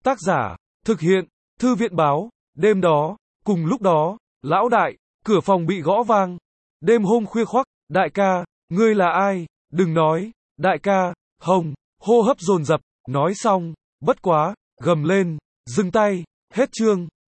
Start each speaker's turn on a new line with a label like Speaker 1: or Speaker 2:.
Speaker 1: Tác giả, thực hiện, Thư viện báo. Đêm đó, cùng lúc đó, lão đại, cửa phòng bị gõ vang. Đêm hôm khuya khoắt, đại ca, ngươi là ai? Đừng nói, đại ca, Hồng, hô hấp dồn dập, nói xong, bất quá, gầm lên, dừng tay, hết chương.